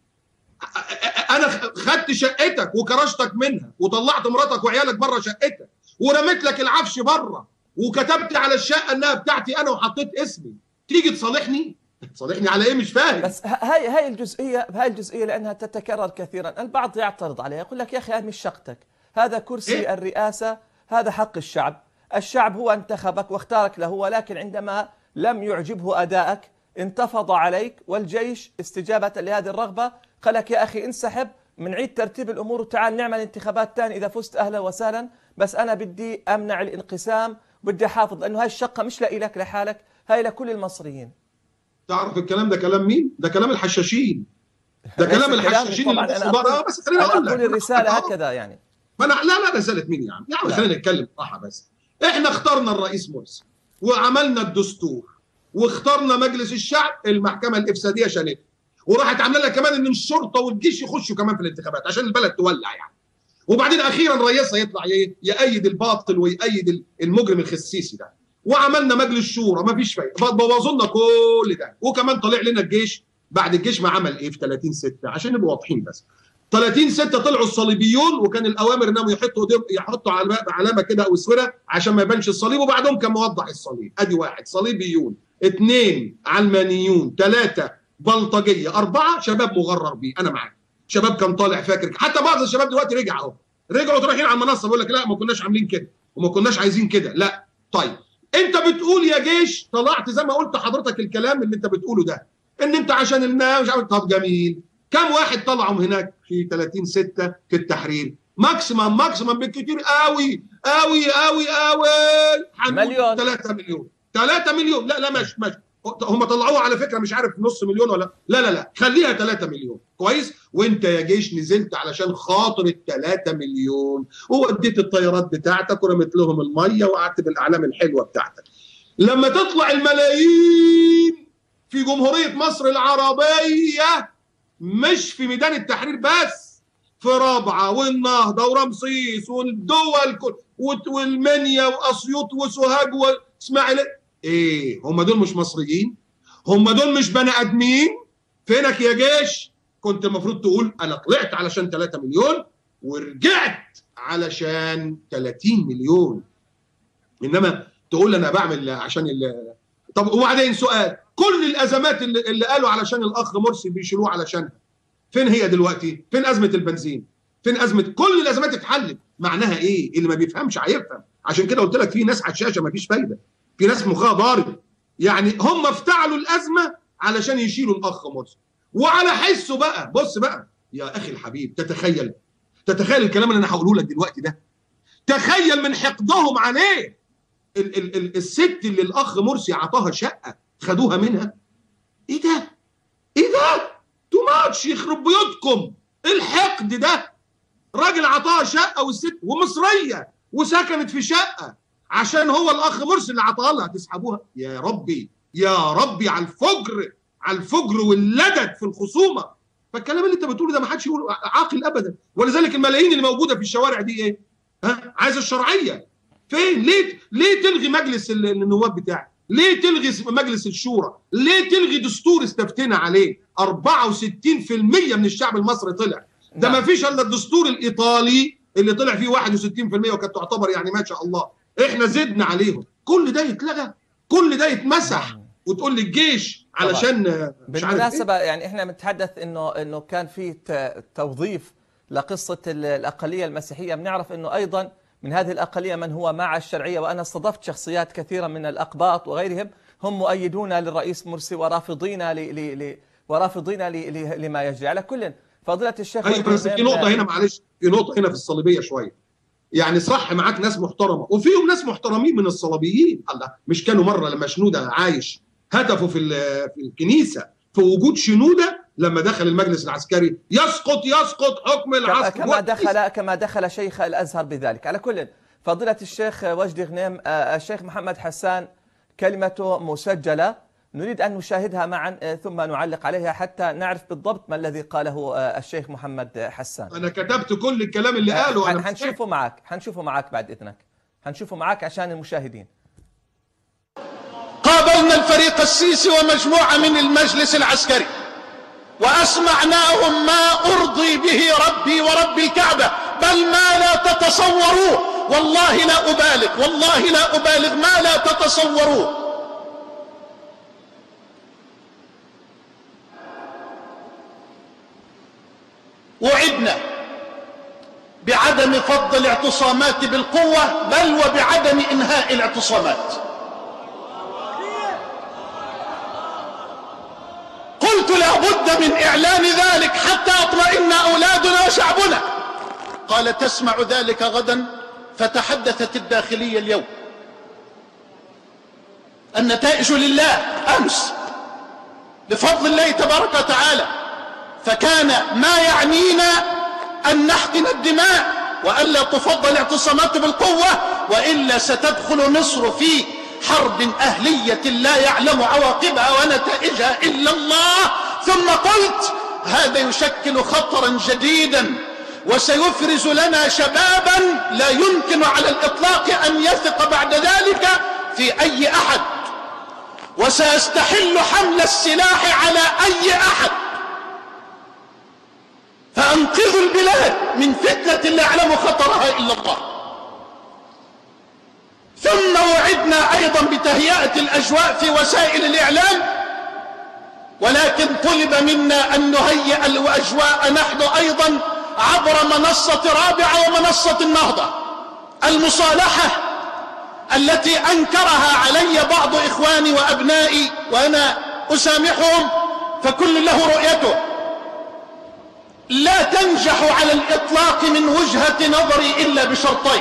انا خدت شقتك وكرشتك منها، وطلعت مراتك وعيالك بره شقتك، ورميت لك العفش بره، وكتبت على الشقه انها بتاعتي انا وحطيت اسمي. تيجي تصالحني؟ تصالحني على ايه؟ مش فاهم. بس هاي الجزئيه لانها تتكرر كثيرا. البعض يعترض عليها، يقول لك يا اخي هذه مش شقتك، هذا كرسي الرئاسه، هذا حق الشعب، الشعب هو انتخبك واختارك له، ولكن عندما لم يعجبه ادائك انتفض عليك، والجيش استجابه لهذه الرغبه قال لك يا اخي انسحب، بنعيد ترتيب الامور وتعال نعمل انتخابات ثانيه، اذا فزت اهلا وسهلا، بس انا بدي امنع الانقسام، بدي احافظ، لانه هاي الشقه مش لك لحالك، هاي لكل المصريين. تعرف الكلام ده كلام مين؟ ده كلام الحشاشين. ده كلام الحشاشين اللي بس خليني اقول لك الرساله هكذا يعني. ما أنا لا رساله مين يا عم؟ يا عم خلينا نتكلم صح. بس احنا اخترنا الرئيس مرسي وعملنا الدستور واخترنا مجلس الشعب، المحكمه الافساديه شالتها، وراحت عامله لها كمان ان الشرطه والجيش يخشوا كمان في الانتخابات عشان البلد تولع يعني. وبعدين اخيرا رئيسها يطلع يأيد الباطل ويأيد المجرم الخسيسي ده، وعملنا مجلس شورى ما فيش فايده، بوظوا لنا كل ده، وكمان طلع لنا الجيش. بعد الجيش ما عمل ايه في 30/6 عشان نبقى واضحين بس. 30/6 طلعوا الصليبيون، وكان الاوامر انهم يحطوا علامه كده او اسوره عشان ما يبانش الصليب، وبعدهم كان موضح الصليب. ادي 1 صليبيون، 2 علمانيون، 3 بلطجيه، 4 شباب مغرر بيه. انا معاك، شباب كان طالع فاكر، حتى بعض الشباب دلوقتي رجعوا رايحين على المنصه بيقول لك لا ما كناش عاملين كده وما كناش عايزين كده. لا طيب انت بتقول يا جيش طلعت زي ما قلت حضرتك الكلام اللي انت بتقوله ده، ان انت عشان الناس مش عارف. طب جميل، كم واحد طلعوا هناك في 30/6 في التحرير؟ ماكسيمم بالكتير قوي قوي قوي قوي مليون. 3 مليون. 3 مليون. لا ماشي هم طلعوها على فكره مش عارف نص مليون ولا لا خليها 3 مليون كويس. وانت يا جيش نزلت علشان خاطر ال3 مليون، ووديت الطيارات بتاعتك ورميت لهم الميه وقعدت بالاعلام الحلوه بتاعتك. لما تطلع الملايين في جمهوريه مصر العربيه، مش في ميدان التحرير بس، في رابعه والنهضه ورمسيس والدول والمنيا واسيوط وسوهاج واسماعيليه، ايه هم دول مش مصريين؟ هم دول مش بني ادمين؟ فينك يا جيش؟ كنت المفروض تقول انا طلعت علشان 3 مليون ورجعت علشان 30 مليون، انما تقول انا بعمل عشان طب وبعدين سؤال، كل الازمات اللي قالوا علشان الاخ مرسي بيشيلوه علشانها، فين هي دلوقتي؟ فين ازمه البنزين؟ فين ازمه؟ كل الازمات اتحلت. معناها ايه؟ اللي ما بيفهمش هيفهم. عشان كده قلت لك في ناس حشاشه ما فيش فايده، في ناس مخها ضارب. يعني هم افتعلوا الازمه علشان يشيلوا الاخ مرسي، وعلى حسه بقى. بص بقى يا اخي الحبيب، تتخيل الكلام اللي انا هقوله لك دلوقتي ده، تخيل من حقدهم عليه الست اللي الاخ مرسي عطاها شقه خدوها منها. ايه ده؟ تو ماتش، يخرب بيوتكم الحقد ده. راجل عطاها شقه والست ومصريه وسكنت في شقه عشان هو الاخ مرسي اللي عطاها لها، تسحبوها؟ يا ربي يا ربي على الفجر، على الفجر واللدد في الخصومه. فالكلام اللي انت بتقوله ده ما حدش يقول عاقل ابدا. ولذلك الملايين اللي موجوده في الشوارع دي ايه؟ عايزه الشرعيه. فين؟ ليه تلغي مجلس النواب بتاعك؟ ليه تلغي مجلس الشورى؟ ليه تلغي دستور استفتينا عليه؟ 64% من الشعب المصري طلع. ده ما فيش الا الدستور الايطالي اللي طلع فيه 61% وكانت تعتبر يعني ما شاء الله. احنا زدنا عليهم. كل ده يتلغى، كل ده يتمسح، وتقول لي الجيش علشان مش عارف بالمناسبة إيه؟ يعني احنا بنتحدث انه كان في توظيف لقصة الأقلية المسيحية. بنعرف انه ايضا من هذه الأقلية من هو مع الشرعية، وأنا استضفت شخصيات كثيرة من الأقباط وغيرهم هم مؤيدون للرئيس مرسي ورافضين لما يجري. على كل فضيلة الشيخ، أيوة، بس في نقطة هنا، معلش، في نقطة هنا في الصليبية شوية. يعني صح، معاك ناس محترمة وفيهم ناس محترمين من الصليبيين. الله، مش كانوا مرة لما شنودة عايش هتفوا في الكنيسة في وجود شنودة لما دخل المجلس العسكري يسقط حكم العسكر كما دخل شيخ الأزهر بذلك. على كل فضيلة الشيخ وجدي غنيم، الشيخ محمد حسان كلمته مسجلة، نريد أن نشاهدها معا ثم نعلق عليها حتى نعرف بالضبط ما الذي قاله الشيخ محمد حسان. أنا كتبت كل الكلام اللي قاله. أنا حنشوفه معك بعد إذنك، حنشوفه معك عشان المشاهدين. قابلنا الفريق السيسي ومجموعة من المجلس العسكري وأسمعناهم ما أرضي به ربي ورب الكعبة، بل ما لا تتصوروه. والله لا أبالغ، والله لا أبالغ، ما لا تتصوروه. وعدنا بعدم فض الاعتصامات بالقوة، بل وبعدم إنهاء الاعتصامات. قلت لا بد من إعلان ذلك حتى يطمئن أولادنا وشعبنا. قال تسمع ذلك غدا. فتحدثت الداخلية اليوم. النتائج لله أمس بفضل الله تبارك وتعالى. فكان ما يعنينا أن نحقن الدماء وألا تفضل الاعتصامات بالقوة، وإلا ستدخل مصر في حرب أهلية لا يعلم عواقبها ونتائجها إلا الله. ثم قلت هذا يشكل خطرا جديدا وسيفرز لنا شبابا لا يمكن على الإطلاق أن يثق بعد ذلك في أي أحد، وسيستحل حمل السلاح على أي أحد. فأنقذوا البلاد من فتنة لا يعلم خطرها إلا الله. ثم وعدنا أيضا بتهيئة الأجواء في وسائل الإعلام، ولكن طلب منا أن نهيئ الأجواء نحن أيضا عبر منصة رابعة ومنصة النهضة. المصالحة التي أنكرها علي بعض إخواني وأبنائي وأنا أسامحهم، فكل له رؤيته، لا تنجح على الإطلاق من وجهة نظري إلا بشرطين.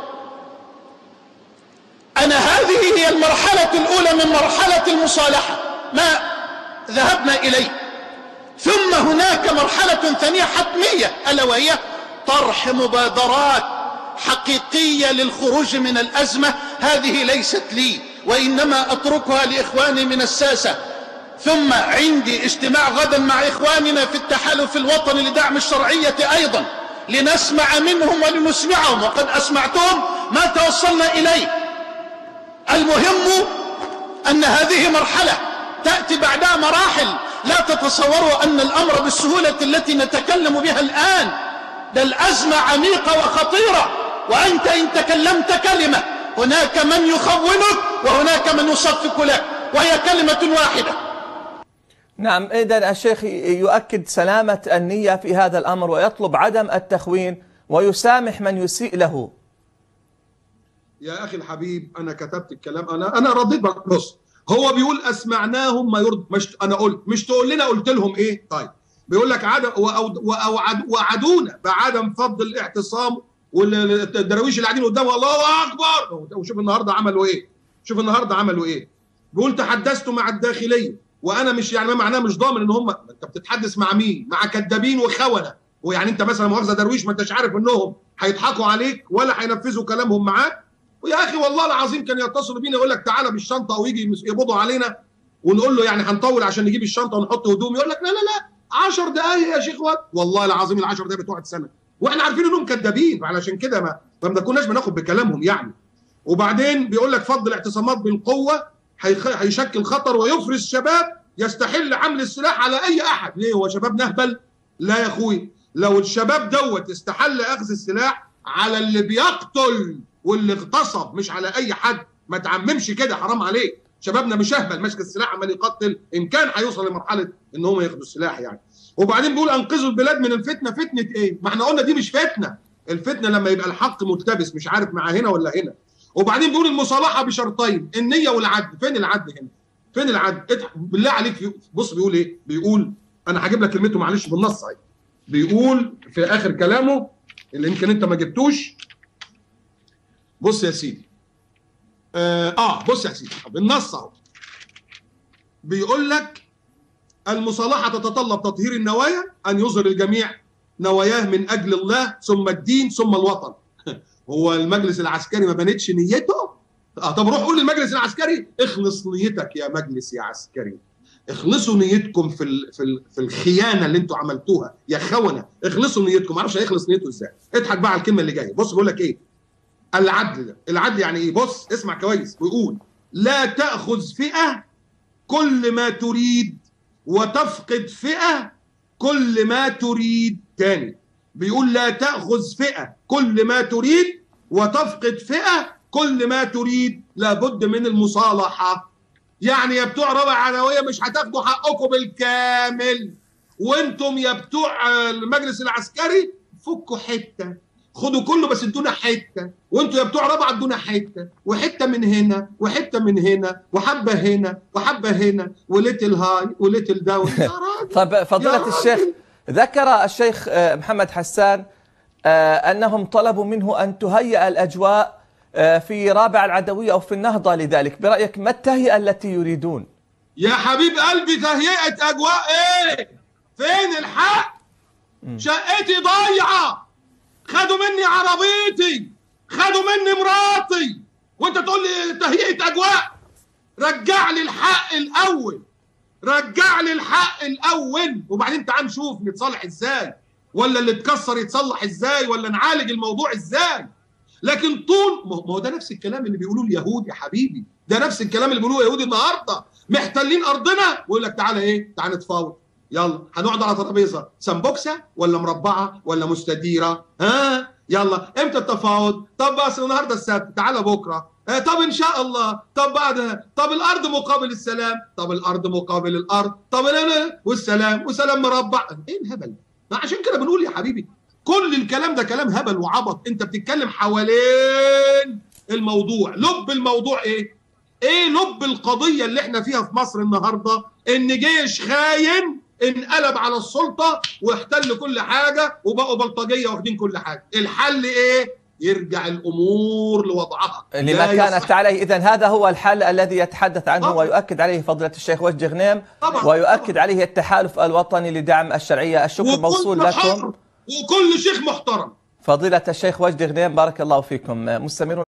هذه هي المرحلة الأولى من مرحلة المصالحة ما ذهبنا إليه. ثم هناك مرحلة ثانية حتمية، ألا وهي طرح مبادرات حقيقية للخروج من الأزمة. هذه ليست لي، وإنما أتركها لإخواني من الساسة. ثم عندي اجتماع غدا مع إخواننا في التحالف الوطني لدعم الشرعية أيضا، لنسمع منهم ولنسمعهم، وقد أسمعتهم ما توصلنا إليه. المهم أن هذه مرحلة تأتي بعدها مراحل لا تتصوروا أن الأمر بالسهولة التي نتكلم بها الآن. ده الأزمة عميقة وخطيرة، وأنت إن تكلمت كلمة هناك من يخونك وهناك من يصفق لك، وهي كلمة واحدة. نعم، إذن الشيخ يؤكد سلامة النية في هذا الأمر ويطلب عدم التخوين ويسامح من يسيء له. يا أخي الحبيب، أنا كتبت الكلام، أنا رديت. بص، هو بيقول أسمعناهم ما يرضي، مش أنا قلت، مش تقول لنا قلت لهم إيه؟ طيب بيقول لك عدم وعدونا بعدم فض الاعتصام، والدراويش اللي قاعدين قدامه الله أكبر. وشوف النهارده عملوا إيه، شوف النهارده عملوا إيه. بيقول تحدثت مع الداخلية، وأنا مش يعني ما معناه مش ضامن إن هم، أنت بتتحدث مع مين؟ مع كذابين وخونة. ويعني أنت مثلا مؤاخذة درويش ما أنتش عارف إنهم هيضحكوا عليك ولا هينفذوا كلامهم معاك. ويا اخي والله العظيم كان يتصل بينا يقول لك تعالى بالشنطه او يجي يقبضوا علينا ونقول له يعني هنطول عشان نجيب الشنطه ونحط هدوم، يقول لك لا لا لا 10 دقائق يا شيخ واد. والله العظيم ال10 دقائق بتوع سنه، واحنا عارفين انهم كذابين، علشان كده ما كناش بناخد بكلامهم يعني. وبعدين بيقول لك فض الاعتصامات بالقوه هيشكل خطر ويفرز شباب يستحل حمل السلاح على اي احد. ليه؟ هو شباب نهبل؟ لا يا اخوي، لو الشباب دوت استحل اخذ السلاح على اللي بيقتل واللي اغتصب، مش على اي حد. ما تعممش كده، حرام عليك. شبابنا مش اهبل ماسك السلاح عمال يقتل، ان كان هيوصل لمرحله ان هم ياخدوا السلاح يعني. وبعدين بيقول انقذوا البلاد من الفتنه. فتنه ايه؟ ما احنا قلنا دي مش فتنه. الفتنه لما يبقى الحق ملتبس مش عارف مع هنا ولا هنا. وبعدين بيقول المصالحه بشرطين، النيه والعدل. فين العدل هنا؟ فين العدل؟ بالله عليك. بص بيقول ايه؟ بيقول، انا هجيب لك كلمته معلش بالنص اهي. بيقول في اخر كلامه اللي يمكن انت ما جبتوش. بص يا سيدي. بص يا سيدي بالنص اهو. بيقول لك المصالحه تتطلب تطهير النوايا، ان يظهر الجميع نواياه من اجل الله ثم الدين ثم الوطن. هو المجلس العسكري ما بنتش نيته؟ طب روح قول للمجلس العسكري اخلص نيتك يا مجلس يا عسكري. اخلصوا نيتكم في الخيانه اللي انتوا عملتوها يا خونه. اخلصوا نيتكم. ما اعرفش هيخلص نيته ازاي. اضحك بقى على الكلمه اللي جايه. بص بيقول لك ايه؟ العدل ده. العدل يعني ايه؟ بص اسمع كويس. بيقول لا تاخذ فئه كل ما تريد وتفقد فئه كل ما تريد. تاني بيقول لا تاخذ فئه كل ما تريد وتفقد فئه كل ما تريد. لابد من المصالحه. يعني يا بتوع ربع علويه مش هتاخدوا حقكم بالكامل، وانتم يا بتوع المجلس العسكري فكوا حته، خدوا كله بس ادونا حته، وانتوا يا بتوع ربع ادونا حته، وحته من هنا وحته من هنا وحبه هنا وحبه هنا وليتل هاي وليتل داون. طيب فضيلة الشيخ، ذكر الشيخ محمد حسان انهم طلبوا منه ان تهيئ الاجواء في رابع العدوية أو في النهضة. لذلك برأيك ما التهيئة التي يريدون؟ يا حبيب قلبي تهيئة أجواء إيه؟ فين الحق؟ شقتي ضايعة، خدوا مني عربيتي، خدوا مني مراتي، وأنت تقول لي تهيئة أجواء؟ رجع لي الحق الأول، رجع لي الحق الأول، وبعدين تعال نشوف نتصالح إزاي، ولا اللي اتكسر يتصلح إزاي، ولا نعالج الموضوع إزاي. لكن طول ما هو ده نفس الكلام اللي بيقولوه اليهود يا حبيبي، ده نفس الكلام اللي بيقولوه اليهود النهارده، محتلين ارضنا ويقول لك تعالى ايه؟ تعالى نتفاوض، يلا هنقعد على ترابيزه سمبوكسه ولا مربعه ولا مستديره؟ ها يلا امتى التفاوض؟ طب بس النهارده السبت، تعالى بكره، طب ان شاء الله، طب بعدها، طب الارض مقابل السلام، طب الارض مقابل الارض، طب والسلام وسلام مربع. ايه الهبل؟ ما عشان كده بنقول يا حبيبي كل الكلام ده كلام هبل وعبط. انت بتتكلم حوالين الموضوع. لب الموضوع ايه؟ ايه لب القضيه اللي احنا فيها في مصر النهارده؟ ان جيش خاين انقلب على السلطه واحتل كل حاجه وبقوا بلطجيه واخدين كل حاجه. الحل ايه؟ يرجع الامور لوضعها لما كانت عليه. اذا هذا هو الحل الذي يتحدث عنه ويؤكد عليه فضيلة الشيخ وجدي غنيم، ويؤكد عليه التحالف الوطني لدعم الشرعيه. الشكر موصول لكم وكل شيخ محترم. فضيلة الشيخ وجدي غنيم، بارك الله فيكم. مستمرون